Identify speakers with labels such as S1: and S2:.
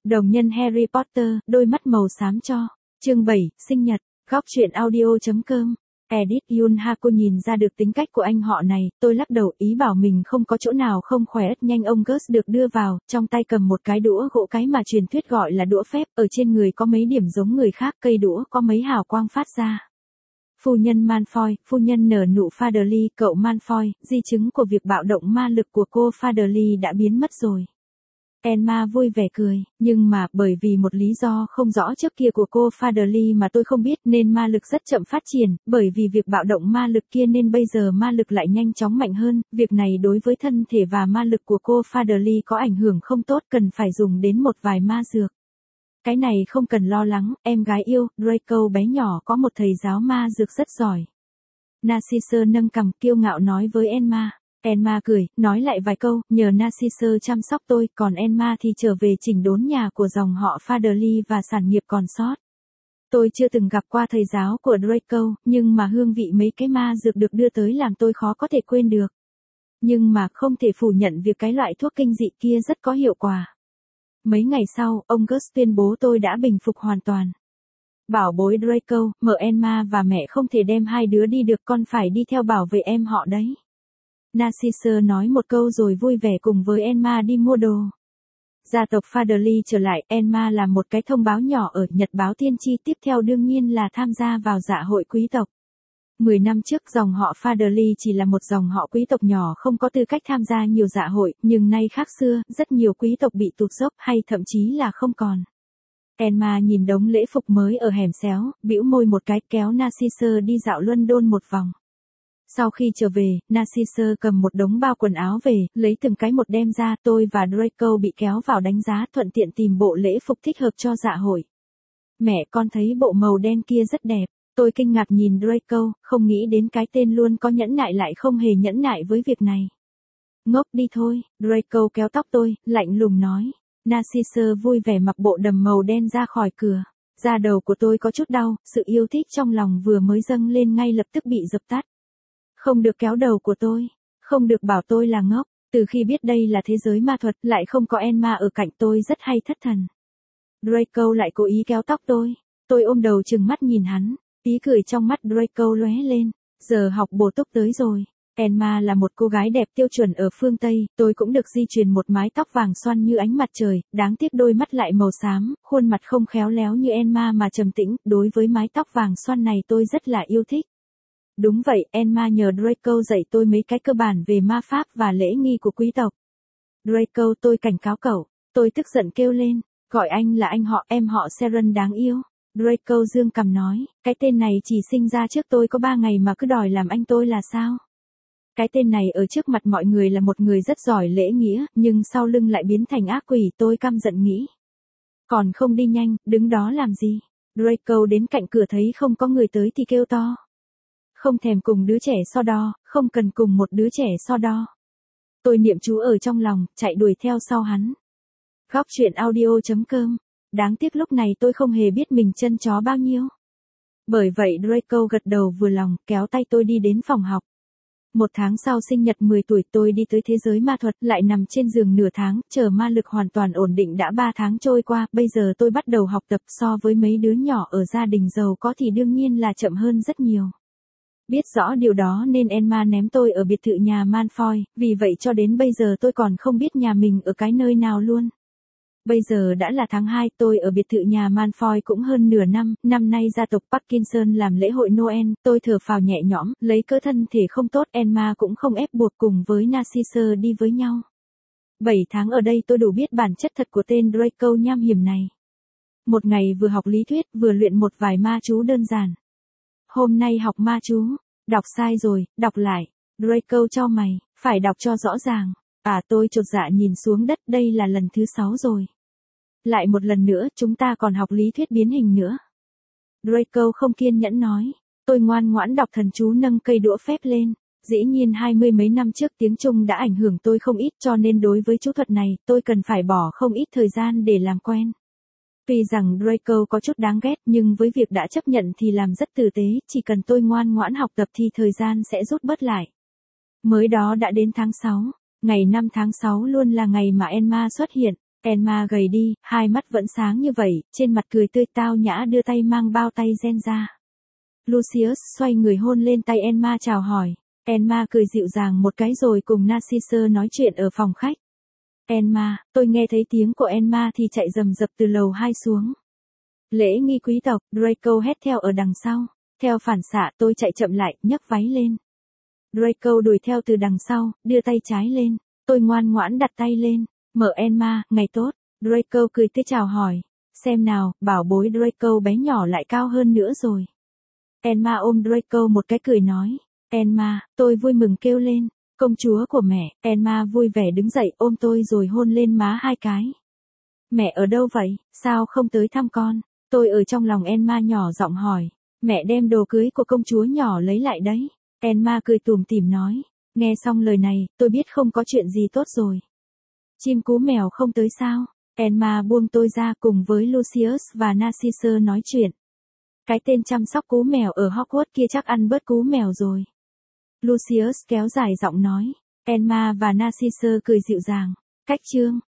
S1: Đồng nhân Harry Potter, đôi mắt màu xám cho. Chương 7, sinh nhật. Góc truyện audio.com. Edit Yoon Hako nhìn ra được tính cách của anh họ này, tôi lắc đầu ý bảo mình không có chỗ nào không khỏe. Nhanh ông Gus được đưa vào, trong tay cầm một cái đũa gỗ cái mà truyền thuyết gọi là đũa phép, ở trên người có mấy điểm giống người khác, cây đũa có mấy hào quang phát ra. Phu nhân Malfoy, phu nhân nở nụ Faderly, cậu Malfoy, di chứng của việc bạo động ma lực của cô Faderly đã biến mất rồi. Emma vui vẻ cười, nhưng mà bởi vì một lý do không rõ trước kia của cô Faderly mà tôi không biết nên ma lực rất chậm phát triển, bởi vì việc bạo động ma lực kia nên bây giờ ma lực lại nhanh chóng mạnh hơn, việc này đối với thân thể và ma lực của cô Faderly có ảnh hưởng không tốt, cần phải dùng đến một vài ma dược. Cái này không cần lo lắng, em gái yêu, Draco bé nhỏ có một thầy giáo ma dược rất giỏi. Narcisse nâng cằm kiêu ngạo nói với Emma. Emma cười, nói lại vài câu, nhờ Narcisse chăm sóc tôi, còn Emma thì trở về chỉnh đốn nhà của dòng họ Faderly và sản nghiệp còn sót. Tôi chưa từng gặp qua thầy giáo của Draco, nhưng mà hương vị mấy cái ma dược được đưa tới làm tôi khó có thể quên được. Nhưng mà không thể phủ nhận việc cái loại thuốc kinh dị kia rất có hiệu quả. Mấy ngày sau, ông Gus tuyên bố tôi đã bình phục hoàn toàn. Bảo bối Draco, mợ Emma và mẹ không thể đem hai đứa đi được, con phải đi theo bảo vệ em họ đấy. Narcisse nói một câu rồi vui vẻ cùng với Emma đi mua đồ. Gia tộc Faderly trở lại, Emma làm một cái thông báo nhỏ ở Nhật báo Tiên tri, tiếp theo đương nhiên là tham gia vào dạ hội quý tộc. 10 năm trước dòng họ Faderly chỉ là một dòng họ quý tộc nhỏ không có tư cách tham gia nhiều dạ hội, nhưng nay khác xưa, rất nhiều quý tộc bị tụt dốc hay thậm chí là không còn. Emma nhìn đống lễ phục mới ở hẻm xéo, bĩu môi một cái kéo Narcisse đi dạo London một vòng. Sau khi trở về, Narcisse cầm một đống bao quần áo về, lấy từng cái một đem ra, tôi và Draco bị kéo vào đánh giá, thuận tiện tìm bộ lễ phục thích hợp cho dạ hội. Mẹ, con thấy bộ màu đen kia rất đẹp. Tôi kinh ngạc nhìn Draco, không nghĩ đến cái tên luôn có nhẫn nại lại không hề nhẫn nại với việc này. Ngốc đi thôi, Draco kéo tóc tôi, lạnh lùng nói. Narcisse vui vẻ mặc bộ đầm màu đen ra khỏi cửa. Da đầu của tôi có chút đau, sự yêu thích trong lòng vừa mới dâng lên ngay lập tức bị dập tắt. Không được kéo đầu của tôi, không được bảo tôi là ngốc, từ khi biết đây là thế giới ma thuật lại không có Emma ở cạnh tôi rất hay thất thần. Draco lại cố ý kéo tóc tôi ôm đầu trừng mắt nhìn hắn, ý cười trong mắt Draco lóe lên, giờ học bổ túc tới rồi. Emma là một cô gái đẹp tiêu chuẩn ở phương Tây, tôi cũng được di truyền một mái tóc vàng xoăn như ánh mặt trời, đáng tiếc đôi mắt lại màu xám, khuôn mặt không khéo léo như Emma mà trầm tĩnh, đối với mái tóc vàng xoăn này tôi rất là yêu thích. Đúng vậy, Emma nhờ Draco dạy tôi mấy cái cơ bản về ma pháp và lễ nghi của quý tộc. Draco, tôi cảnh cáo cậu, tôi tức giận kêu lên, gọi anh là anh họ, em họ Sharon đáng yêu. Draco dương cằm nói, cái tên này chỉ sinh ra trước tôi có 3 ngày mà cứ đòi làm anh tôi là sao? Cái tên này ở trước mặt mọi người là một người rất giỏi lễ nghĩa, nhưng sau lưng lại biến thành ác quỷ, tôi căm giận nghĩ. Còn không đi nhanh, đứng đó làm gì? Draco đến cạnh cửa thấy không có người tới thì kêu to. Không thèm cùng đứa trẻ so đo, không cần cùng một đứa trẻ so đo. Tôi niệm chú ở trong lòng, chạy đuổi theo sau hắn. Góc truyện audio.com. Đáng tiếc lúc này tôi không hề biết mình chân chó bao nhiêu. Bởi vậy Draco gật đầu vừa lòng, kéo tay tôi đi đến phòng học. 1 tháng sau sinh nhật 10 tuổi tôi đi tới thế giới ma thuật, lại nằm trên giường nửa tháng, chờ ma lực hoàn toàn ổn định đã 3 tháng trôi qua, bây giờ tôi bắt đầu học tập, so với mấy đứa nhỏ ở gia đình giàu có thì đương nhiên là chậm hơn rất nhiều. Biết rõ điều đó nên Emma ném tôi ở biệt thự nhà Malfoy, vì vậy cho đến bây giờ tôi còn không biết nhà mình ở cái nơi nào luôn. Bây giờ đã là tháng 2, tôi ở biệt thự nhà Malfoy cũng hơn nửa năm, năm nay gia tộc Parkinson làm lễ hội Noel, tôi thở phào nhẹ nhõm, lấy cớ thân thể không tốt, Emma cũng không ép buộc cùng với Narcisse đi với nhau. 7 tháng ở đây tôi đủ biết bản chất thật của tên Draco nham hiểm này. Một ngày vừa học lý thuyết, vừa luyện một vài ma chú đơn giản. Hôm nay học ma chú, đọc sai rồi, đọc lại. Draco cho mày, phải đọc cho rõ ràng. Tôi chột dạ nhìn xuống đất, đây là lần thứ 6 rồi. Lại một lần nữa, chúng ta còn học lý thuyết biến hình nữa. Draco không kiên nhẫn nói. Tôi ngoan ngoãn đọc thần chú nâng cây đũa phép lên. Dĩ nhiên 20 mấy năm trước tiếng Trung đã ảnh hưởng tôi không ít, cho nên đối với chú thuật này, tôi cần phải bỏ không ít thời gian để làm quen. Tuy rằng Draco có chút đáng ghét, nhưng với việc đã chấp nhận thì làm rất tử tế, chỉ cần tôi ngoan ngoãn học tập thì thời gian sẽ rút bớt lại. Mới đó đã đến tháng 6. Ngày 5 tháng 6 luôn là ngày mà Emma xuất hiện. Emma gầy đi, hai mắt vẫn sáng như vậy, trên mặt cười tươi tao nhã đưa tay mang bao tay gen ra. Lucius xoay người hôn lên tay Emma chào hỏi. Emma cười dịu dàng một cái rồi cùng Narcissus nói chuyện ở phòng khách. Emma, tôi nghe thấy tiếng của Emma thì chạy rầm rập từ lầu 2 xuống. Lễ nghi quý tộc, Draco hét theo ở đằng sau. Theo phản xạ tôi chạy chậm lại, nhấc váy lên. Draco đuổi theo từ đằng sau, đưa tay trái lên. Tôi ngoan ngoãn đặt tay lên. Mở Emma, ngày tốt. Draco cười tươi chào hỏi. Xem nào, bảo bối Draco bé nhỏ lại cao hơn nữa rồi. Emma ôm Draco một cái cười nói. Emma, tôi vui mừng kêu lên. Công chúa của mẹ. Emma vui vẻ đứng dậy ôm tôi rồi hôn lên má hai cái. Mẹ ở đâu vậy, sao không tới thăm con? Tôi ở trong lòng Emma nhỏ giọng hỏi. Mẹ đem đồ cưới của công chúa nhỏ lấy lại đấy. Emma cười tủm tỉm nói. Nghe xong lời này, tôi biết không có chuyện gì tốt rồi. Chim cú mèo không tới sao? Emma buông tôi ra cùng với Lucius và Narcissus nói chuyện. Cái tên chăm sóc cú mèo ở Hogwarts kia chắc ăn bớt cú mèo rồi. Lucius kéo dài giọng nói. Emma và Narcissus cười dịu dàng. Cách chương